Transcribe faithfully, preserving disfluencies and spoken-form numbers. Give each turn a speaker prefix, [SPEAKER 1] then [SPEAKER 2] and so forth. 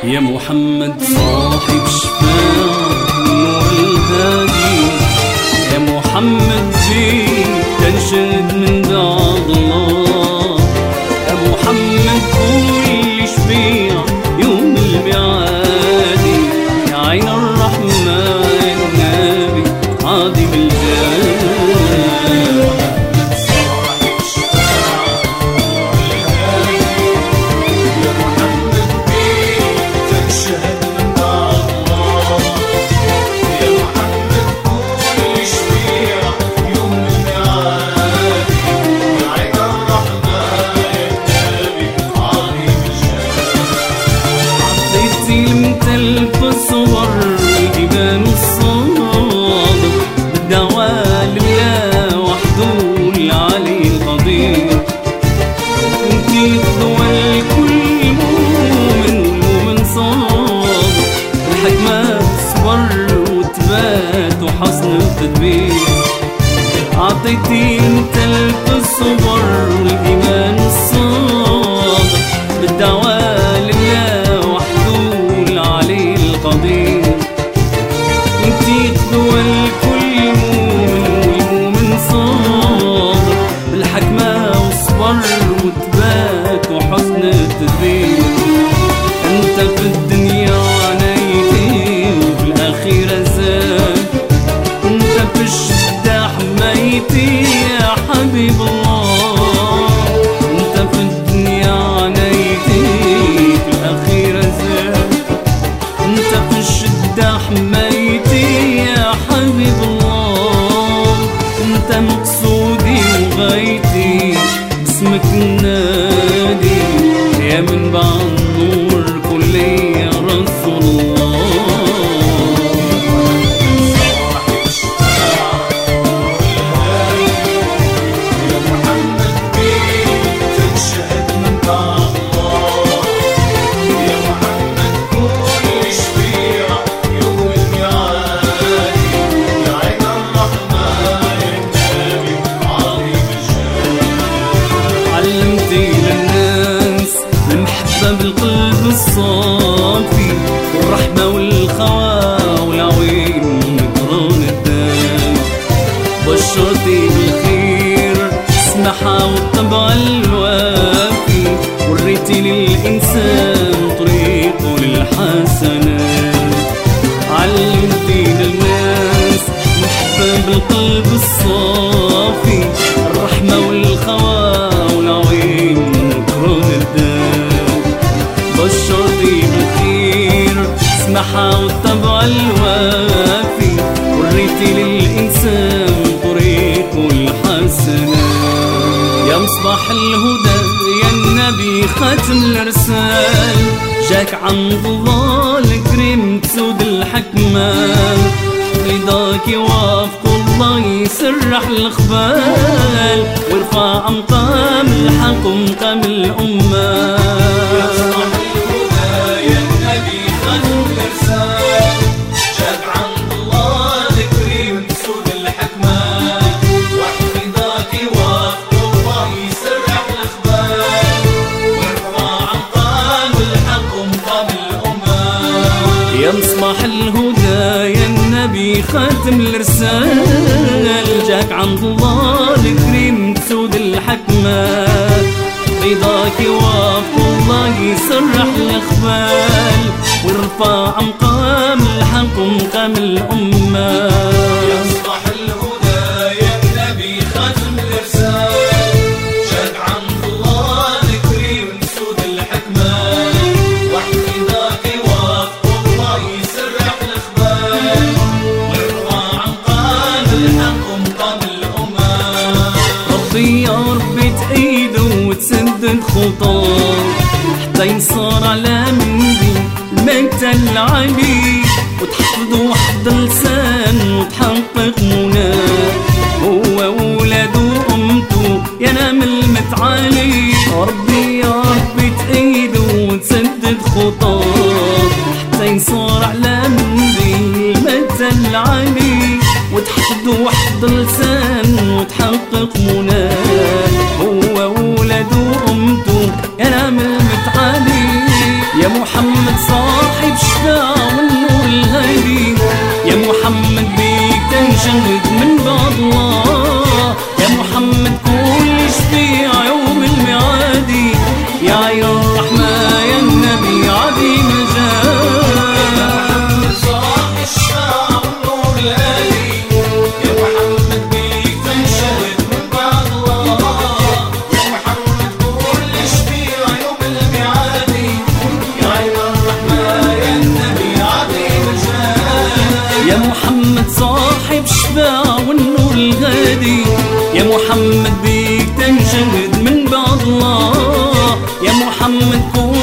[SPEAKER 1] يا محمد صاحب شفاعة نور الهادي، يا محمد جيت تنشد من بعد الله، يا محمد كل شفيع يوم الميعاد، يا عين الرحمة يا النبي عظيم الجاه. الصور الجبال الصادق بالدعوة لله وحده العلي القدير، انتي الدول كل مؤمن والمؤمن صادق، الحكمة تصبر وتبات وحسن التدبير، عطيتي انت الصور والجبال الصادق بالدعوة انتي تدوى الكل مؤمن والمؤمن صادق، بالحكمة وصبر وتبات وحسن التدبير، انت في الدنيا عنايتي وفي الأخيرة زاد، انت في الشدة حمايتي يا حبيب الله، انت في الدنيا عنايتي في الأخيرة زاد، انت في الشدة حمايتي يا حبيب الله، انت مقصودي وغايتي باسمك النادي، يا منبع النور كلي يا رسول الله. بالقلب الصافي والرحمة والخوا والعوين نكران الدم، بشرتي بالخير السمحة والطبع الوافي، وريتي للإنسان طريقه للحسنات، علمتي للناس محبة بالقلب الصافي، الرحمة والخوا والعوين نكران الدم، بشرتي بالخير اسمحها والطبع الوافي، وريتي للإنسان طريقه الحسنة، يا مصباح الهدى يا النبي ختم الرسال، جاك عند الله الكريم تسود الحكمة، رضاك يوافق الله يسرح الخبال، ويرفع مقام الحق ومقام الأمة، يا مصباح الهدى يا النبي خاتم الرسال، جاك عند الله الكريم تسود الحكمة، رضاك يوافق الله يسرح الأخبال، ويرفع مقام الحق ومقام الأمة،
[SPEAKER 2] يا مصباح الهدى يا النبي خاتم الرسال، جاك عند الله الكريم تسود الحكمة،
[SPEAKER 1] ربي يا ربي تأيده وتسدد خطاه، حتى ينصر على مندي المجد العلي، وتحفظ وحد لسان وتحقق مناه، هو وولاد وأمته ينام المتعالي، ربي يا ربي تأيده وتسدد خطاه، حتى ينصر على مندي المجد العلي، وتحفظ وحد لسان وتحقق مناه، هو وولاد وأمته ينام المتعالي، يا محمد صار حمدي يا محمد بيك تنشهد من بعد الله، يا محمد كون